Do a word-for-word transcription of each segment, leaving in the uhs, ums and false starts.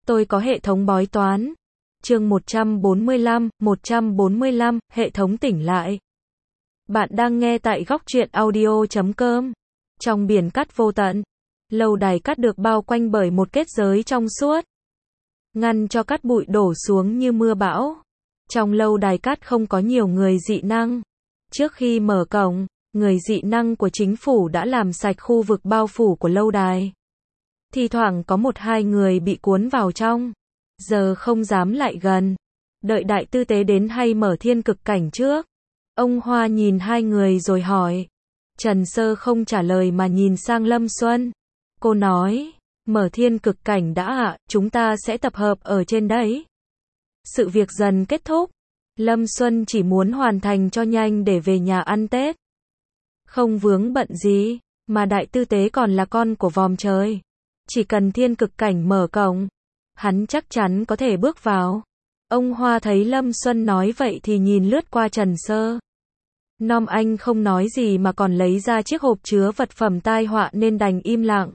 Tôi có hệ thống bói toán. Chương một trăm bốn mươi lăm, một trăm bốn mươi lăm, hệ thống tỉnh lại. Bạn đang nghe tại góc truyện audio chấm com. Trong biển cát vô tận, lâu đài cát được bao quanh bởi một kết giới trong suốt, ngăn cho cát bụi đổ xuống như mưa bão. Trong lâu đài cát không có nhiều người dị năng. Trước khi mở cổng, người dị năng của chính phủ đã làm sạch khu vực bao phủ của lâu đài. Thì thoảng có một hai người bị cuốn vào trong, giờ không dám lại gần. Đợi đại tư tế đến hay mở thiên cực cảnh trước? Ông Hoa nhìn hai người rồi hỏi. Trần Sơ không trả lời mà nhìn sang Lâm Xuân. Cô nói, mở thiên cực cảnh đã ạ, chúng ta sẽ tập hợp ở trên đấy. Sự việc dần kết thúc. Lâm Xuân chỉ muốn hoàn thành cho nhanh để về nhà ăn Tết. Không vướng bận gì, mà đại tư tế còn là con của vòm trời. Chỉ cần thiên cực cảnh mở cổng, hắn chắc chắn có thể bước vào. Ông Hoa thấy Lâm Xuân nói vậy thì nhìn lướt qua Trần Sơ. Nom anh không nói gì mà còn lấy ra chiếc hộp chứa vật phẩm tai họa nên đành im lặng.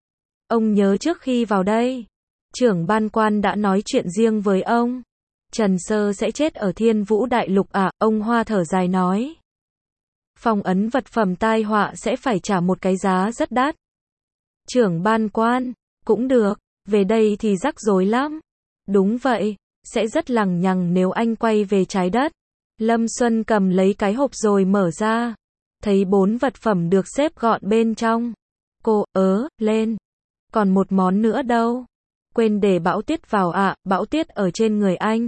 Ông nhớ trước khi vào đây, trưởng ban quan đã nói chuyện riêng với ông. Trần Sơ sẽ chết ở Thiên Vũ Đại Lục à, ông Hoa thở dài nói. Phong ấn vật phẩm tai họa sẽ phải trả một cái giá rất đắt. Trưởng ban quan, cũng được, về đây thì rắc rối lắm. Đúng vậy, sẽ rất lằng nhằng nếu anh quay về trái đất. Lâm Xuân cầm lấy cái hộp rồi mở ra. Thấy bốn vật phẩm được xếp gọn bên trong. Cô, ớ, lên. Còn một món nữa đâu? Quên để bão tuyết vào ạ, à, bão tuyết ở trên người anh.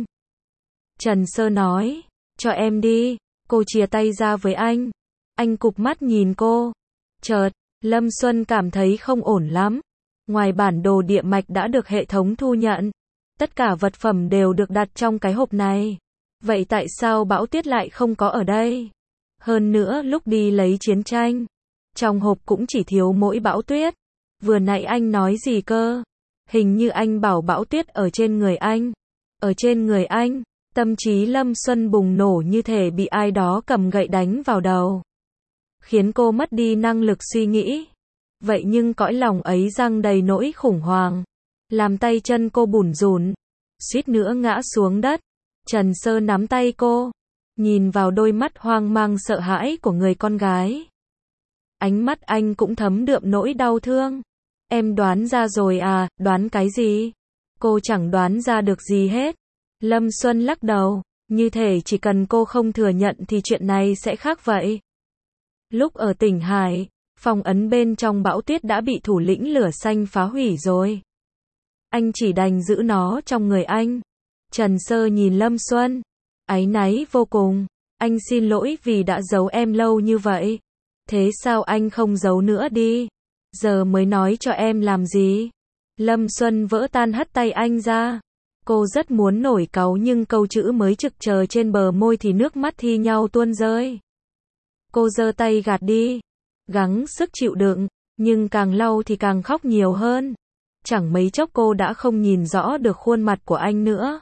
Trần Sơ nói, cho em đi. Cô chia tay ra với anh. Anh cụp mắt nhìn cô. Chợt, Lâm Xuân cảm thấy không ổn lắm. Ngoài bản đồ địa mạch đã được hệ thống thu nhận, tất cả vật phẩm đều được đặt trong cái hộp này. Vậy tại sao bão tuyết lại không có ở đây? Hơn nữa lúc đi lấy chiến tranh, trong hộp cũng chỉ thiếu mỗi bão tuyết. Vừa nãy anh nói gì cơ? Hình như anh bảo bão tuyết ở trên người anh. Ở trên người anh, tâm trí Lâm Xuân bùng nổ như thể bị ai đó cầm gậy đánh vào đầu, khiến cô mất đi năng lực suy nghĩ. Vậy nhưng cõi lòng ấy giăng đầy nỗi khủng hoảng, làm tay chân cô bủn rủn, suýt nữa ngã xuống đất. Trần Sơ nắm tay cô, nhìn vào đôi mắt hoang mang sợ hãi của người con gái. Ánh mắt anh cũng thấm đượm nỗi đau thương. Em đoán ra rồi à, đoán cái gì? Cô chẳng đoán ra được gì hết. Lâm Xuân lắc đầu, như thể chỉ cần cô không thừa nhận thì chuyện này sẽ khác vậy. Lúc ở tỉnh Hải, phong ấn bên trong bão tuyết đã bị thủ lĩnh lửa xanh phá hủy rồi. Anh chỉ đành giữ nó trong người anh. Trần Sơ nhìn Lâm Xuân, áy náy vô cùng. Anh xin lỗi vì đã giấu em lâu như vậy. Thế sao anh không giấu nữa đi? Giờ mới nói cho em làm gì? Lâm Xuân vỡ tan hất tay anh ra. Cô rất muốn nổi cáu nhưng câu chữ mới trực chờ trên bờ môi thì nước mắt thi nhau tuôn rơi. Cô giơ tay gạt đi, gắng sức chịu đựng, nhưng càng lau thì càng khóc nhiều hơn. Chẳng mấy chốc cô đã không nhìn rõ được khuôn mặt của anh nữa.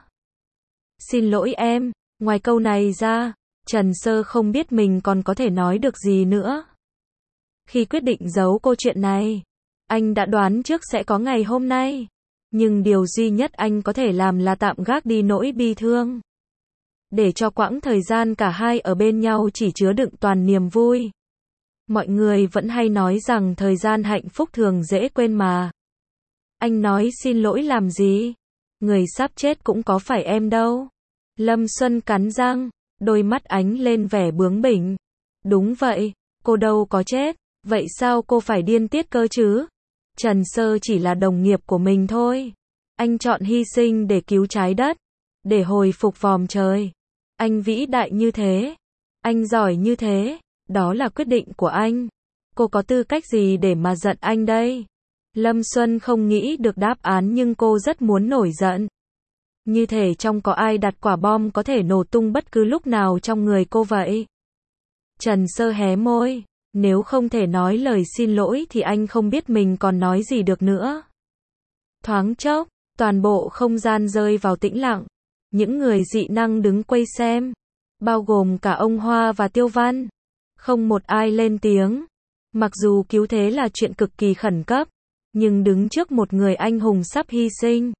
Xin lỗi em, ngoài câu này ra, Trần Sơ không biết mình còn có thể nói được gì nữa. Khi quyết định giấu cô chuyện này, anh đã đoán trước sẽ có ngày hôm nay. Nhưng điều duy nhất anh có thể làm là tạm gác đi nỗi bi thương, để cho quãng thời gian cả hai ở bên nhau chỉ chứa đựng toàn niềm vui. Mọi người vẫn hay nói rằng thời gian hạnh phúc thường dễ quên mà. Anh nói xin lỗi làm gì? Người sắp chết cũng có phải em đâu. Lâm Xuân cắn răng, đôi mắt ánh lên vẻ bướng bỉnh. Đúng vậy, cô đâu có chết. Vậy sao cô phải điên tiết cơ chứ? Trần Sơ chỉ là đồng nghiệp của mình thôi. Anh chọn hy sinh để cứu trái đất, để hồi phục vòm trời. Anh vĩ đại như thế, anh giỏi như thế, đó là quyết định của anh. Cô có tư cách gì để mà giận anh đây? Lâm Xuân không nghĩ được đáp án nhưng cô rất muốn nổi giận. Như thể trong có ai đặt quả bom có thể nổ tung bất cứ lúc nào trong người cô vậy. Trần Sơ hé môi. Nếu không thể nói lời xin lỗi thì anh không biết mình còn nói gì được nữa. Thoáng chốc, toàn bộ không gian rơi vào tĩnh lặng. Những người dị năng đứng quay xem, bao gồm cả ông Hoa và Tiêu Văn. Không một ai lên tiếng. Mặc dù cứu thế là chuyện cực kỳ khẩn cấp, nhưng đứng trước một người anh hùng sắp hy sinh,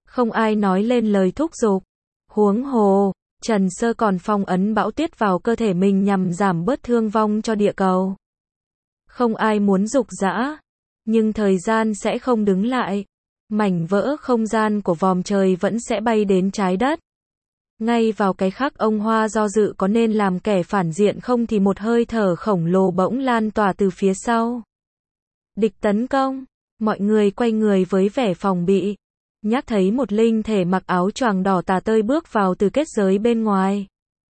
Không ai nói lên lời thúc giục. Huống hồ, Trần Sơ còn phong ấn bão tuyết vào cơ thể mình nhằm giảm bớt thương vong cho địa cầu. Không ai muốn dục dã, nhưng thời gian sẽ không đứng lại. Mảnh vỡ không gian của vòm trời vẫn sẽ bay đến trái đất. Ngay vào cái khắc ông Hoa do dự có nên làm kẻ phản diện không thì một hơi thở khổng lồ bỗng lan tỏa từ phía sau. Địch tấn công, mọi người quay người với vẻ phòng bị. Nhắc thấy một linh thể mặc áo choàng đỏ tà tơi bước vào từ kết giới bên ngoài.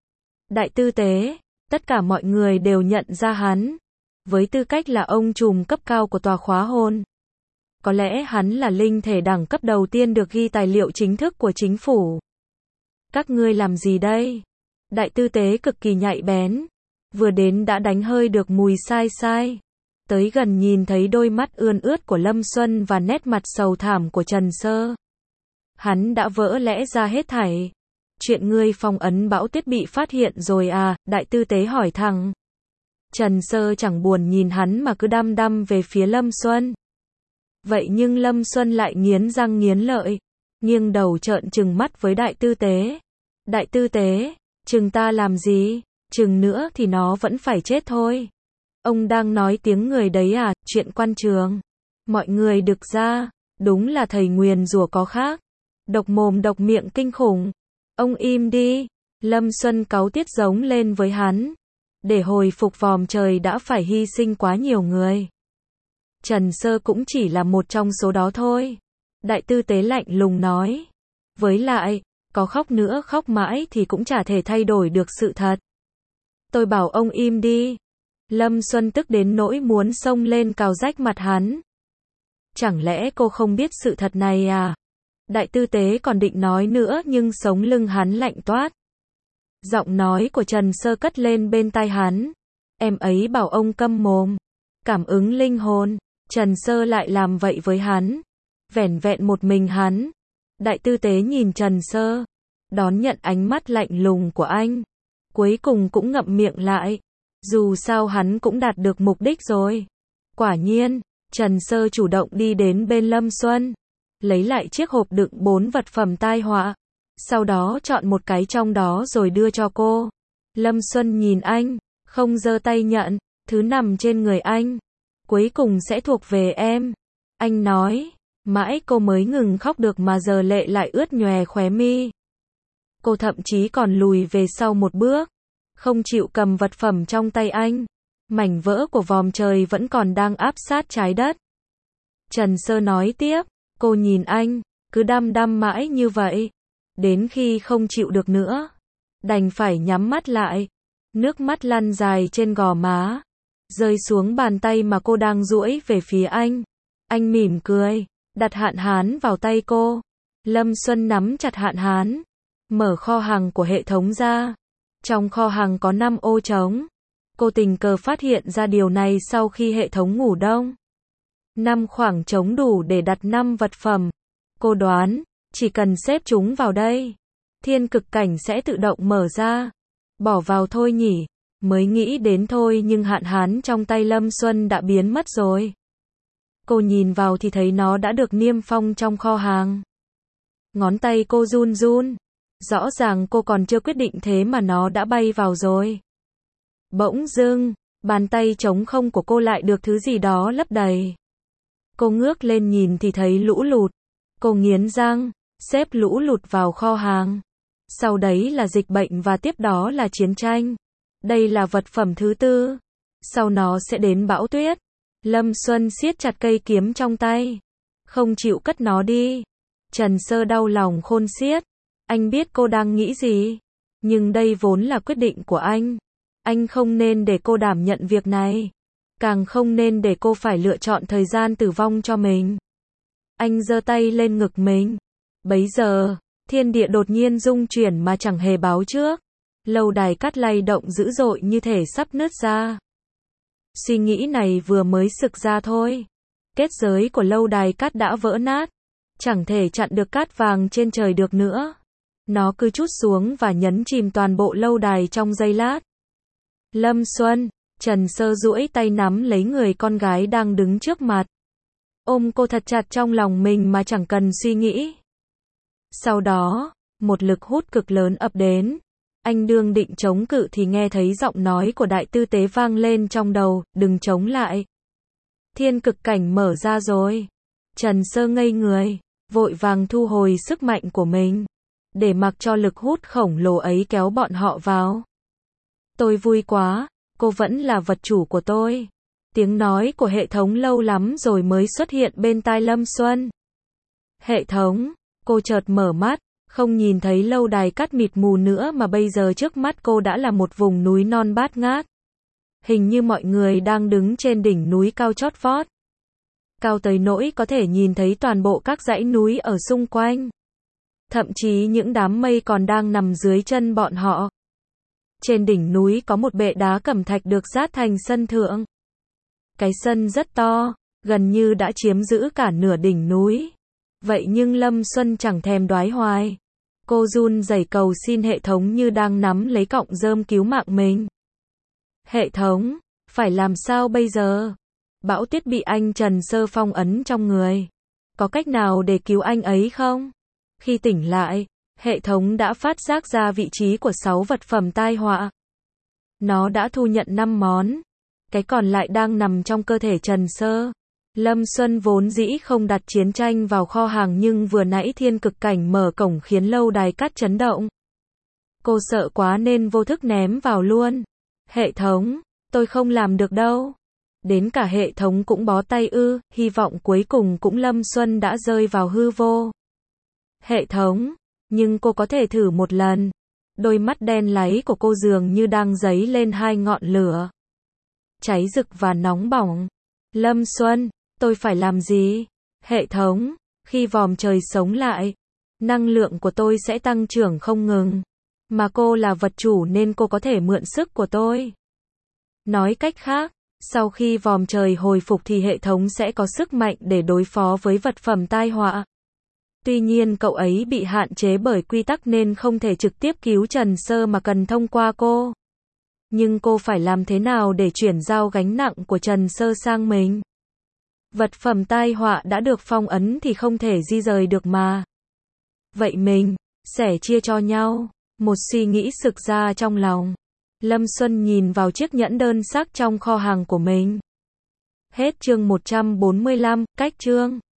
Đại tư tế, tất cả mọi người đều nhận ra hắn. Với tư cách là ông trùm cấp cao của tòa khóa hồn. Có lẽ hắn là linh thể đẳng cấp đầu tiên được ghi tài liệu chính thức của chính phủ. Các ngươi làm gì đây? Đại tư tế cực kỳ nhạy bén. Vừa đến đã đánh hơi được mùi sai sai. Tới gần nhìn thấy đôi mắt ươn ướt của Lâm Xuân và nét mặt sầu thảm của Trần Sơ. Hắn đã vỡ lẽ ra hết thảy. Chuyện ngươi phong ấn bão tuyết bị phát hiện rồi à? Đại tư tế hỏi thẳng. Trần Sơ chẳng buồn nhìn hắn mà cứ đăm đăm về phía Lâm Xuân. Vậy nhưng Lâm Xuân lại nghiến răng nghiến lợi, nghiêng đầu trợn trừng mắt với đại tư tế. Đại tư tế, chừng ta làm gì? Chừng nữa thì nó vẫn phải chết thôi. Ông đang nói tiếng người đấy à? Chuyện quan trường. Mọi người đực ra, đúng là thầy nguyền rủa có khác. Độc mồm độc miệng kinh khủng. Ông im đi. Lâm Xuân cáu tiết giống lên với hắn. Để hồi phục vòm trời đã phải hy sinh quá nhiều người. Trần Sơ cũng chỉ là một trong số đó thôi. Đại tư tế lạnh lùng nói. Với lại, có khóc nữa khóc mãi thì cũng chả thể thay đổi được sự thật. Tôi bảo ông im đi. Lâm Xuân tức đến nỗi muốn xông lên cào rách mặt hắn. Chẳng lẽ cô không biết sự thật này à? Đại tư tế còn định nói nữa nhưng sống lưng hắn lạnh toát. Giọng nói của Trần Sơ cất lên bên tai hắn. Em ấy bảo ông câm mồm. Cảm ứng linh hồn. Trần Sơ lại làm vậy với hắn. Vẻn vẹn một mình hắn. Đại tư tế nhìn Trần Sơ. Đón nhận ánh mắt lạnh lùng của anh. Cuối cùng cũng ngậm miệng lại. Dù sao hắn cũng đạt được mục đích rồi. Quả nhiên, Trần Sơ chủ động đi đến bên Lâm Xuân. Lấy lại chiếc hộp đựng bốn vật phẩm tai họa. Sau đó chọn một cái trong đó rồi đưa cho cô. Lâm Xuân nhìn anh, không giơ tay nhận. Thứ nằm trên người anh. Cuối cùng sẽ thuộc về em. Anh nói. Mãi cô mới ngừng khóc được mà giờ lệ lại ướt nhòe khóe mi. Cô thậm chí còn lùi về sau một bước. Không chịu cầm vật phẩm trong tay anh. Mảnh vỡ của vòm trời vẫn còn đang áp sát trái đất. Trần Sơ nói tiếp. Cô nhìn anh. Cứ đăm đăm mãi như vậy. Đến khi không chịu được nữa. Đành phải nhắm mắt lại. Nước mắt lăn dài trên gò má. Rơi xuống bàn tay mà cô đang duỗi về phía anh. Anh mỉm cười. Đặt hạn hán vào tay cô. Lâm Xuân nắm chặt hạn hán. Mở kho hàng của hệ thống ra. Trong kho hàng có năm ô trống. Cô tình cờ phát hiện ra điều này sau khi hệ thống ngủ đông. năm khoảng trống đủ để đặt năm vật phẩm. Cô đoán, chỉ cần xếp chúng vào đây, thiên cực cảnh sẽ tự động mở ra. Bỏ vào thôi nhỉ. Mới nghĩ đến thôi nhưng hạn hán trong tay Lâm Xuân đã biến mất rồi. Cô nhìn vào thì thấy nó đã được niêm phong trong kho hàng. Ngón tay cô run run. Rõ ràng cô còn chưa quyết định thế mà nó đã bay vào rồi. Bỗng dưng, bàn tay trống không của cô lại được thứ gì đó lấp đầy. Cô ngước lên nhìn thì thấy lũ lụt. Cô nghiến răng, xếp lũ lụt vào kho hàng. Sau đấy là dịch bệnh và tiếp đó là chiến tranh. Đây là vật phẩm thứ tư. Sau nó sẽ đến bão tuyết. Lâm Xuân siết chặt cây kiếm trong tay. Không chịu cất nó đi. Trần Sơ đau lòng khôn xiết. Anh biết cô đang nghĩ gì. Nhưng đây vốn là quyết định của anh. Anh không nên để cô đảm nhận việc này. Càng không nên để cô phải lựa chọn thời gian tử vong cho mình. Anh giơ tay lên ngực mình. Bấy giờ, thiên địa đột nhiên rung chuyển mà chẳng hề báo trước. Lâu đài cát lay động dữ dội như thể sắp nứt ra. Suy nghĩ này vừa mới sực ra thôi. Kết giới của lâu đài cát đã vỡ nát. Chẳng thể chặn được cát vàng trên trời được nữa. Nó cứ trút xuống và nhấn chìm toàn bộ lâu đài trong giây lát. Lâm Xuân, Trần Sơ duỗi tay nắm lấy người con gái đang đứng trước mặt. Ôm cô thật chặt trong lòng mình mà chẳng cần suy nghĩ. Sau đó, một lực hút cực lớn ập đến. Anh đương định chống cự thì nghe thấy giọng nói của đại tư tế vang lên trong đầu, đừng chống lại. Thiên cực cảnh mở ra rồi. Trần Sơ ngây người, vội vàng thu hồi sức mạnh của mình, để mặc cho lực hút khổng lồ ấy kéo bọn họ vào. Tôi vui quá, cô vẫn là vật chủ của tôi. Tiếng nói của hệ thống lâu lắm rồi mới xuất hiện bên tai Lâm Xuân. Hệ thống, cô chợt mở mắt, không nhìn thấy lâu đài cát mịt mù nữa mà bây giờ trước mắt cô đã là một vùng núi non bát ngát. Hình như mọi người đang đứng trên đỉnh núi cao chót vót. Cao tới nỗi có thể nhìn thấy toàn bộ các dãy núi ở xung quanh. Thậm chí những đám mây còn đang nằm dưới chân bọn họ. Trên đỉnh núi có một bệ đá cẩm thạch được dát thành sân thượng. Cái sân rất to, gần như đã chiếm giữ cả nửa đỉnh núi. Vậy nhưng Lâm Xuân chẳng thèm đoái hoài. Cô run rẩy cầu xin hệ thống như đang nắm lấy cọng rơm cứu mạng mình. Hệ thống, phải làm sao bây giờ? Bão Tuyết bị anh Trần Sơ phong ấn trong người. Có cách nào để cứu anh ấy không? Khi tỉnh lại, hệ thống đã phát giác ra vị trí của sáu vật phẩm tai họa. Nó đã thu nhận năm món. Cái còn lại đang nằm trong cơ thể Trần Sơ. Lâm Xuân vốn dĩ không đặt chiến tranh vào kho hàng nhưng vừa nãy thiên cực cảnh mở cổng khiến lâu đài cát chấn động. Cô sợ quá nên vô thức ném vào luôn. Hệ thống, tôi không làm được đâu. Đến cả hệ thống cũng bó tay ư, hy vọng cuối cùng cũng Lâm Xuân đã rơi vào hư vô. Hệ thống, nhưng cô có thể thử một lần. Đôi mắt đen láy của cô dường như đang dấy lên hai ngọn lửa. Cháy rực và nóng bỏng. Lâm Xuân, tôi phải làm gì? Hệ thống, khi vòm trời sống lại, năng lượng của tôi sẽ tăng trưởng không ngừng. Mà cô là vật chủ nên cô có thể mượn sức của tôi. Nói cách khác, sau khi vòm trời hồi phục thì hệ thống sẽ có sức mạnh để đối phó với vật phẩm tai họa. Tuy nhiên cậu ấy bị hạn chế bởi quy tắc nên không thể trực tiếp cứu Trần Sơ mà cần thông qua cô. Nhưng cô phải làm thế nào để chuyển giao gánh nặng của Trần Sơ sang mình? Vật phẩm tai họa đã được phong ấn thì không thể di rời được mà. Vậy mình, sẻ chia cho nhau. Một suy nghĩ sực ra trong lòng. Lâm Xuân nhìn vào chiếc nhẫn đơn sắc trong kho hàng của mình. Hết chương một trăm bốn mươi lăm, cách chương.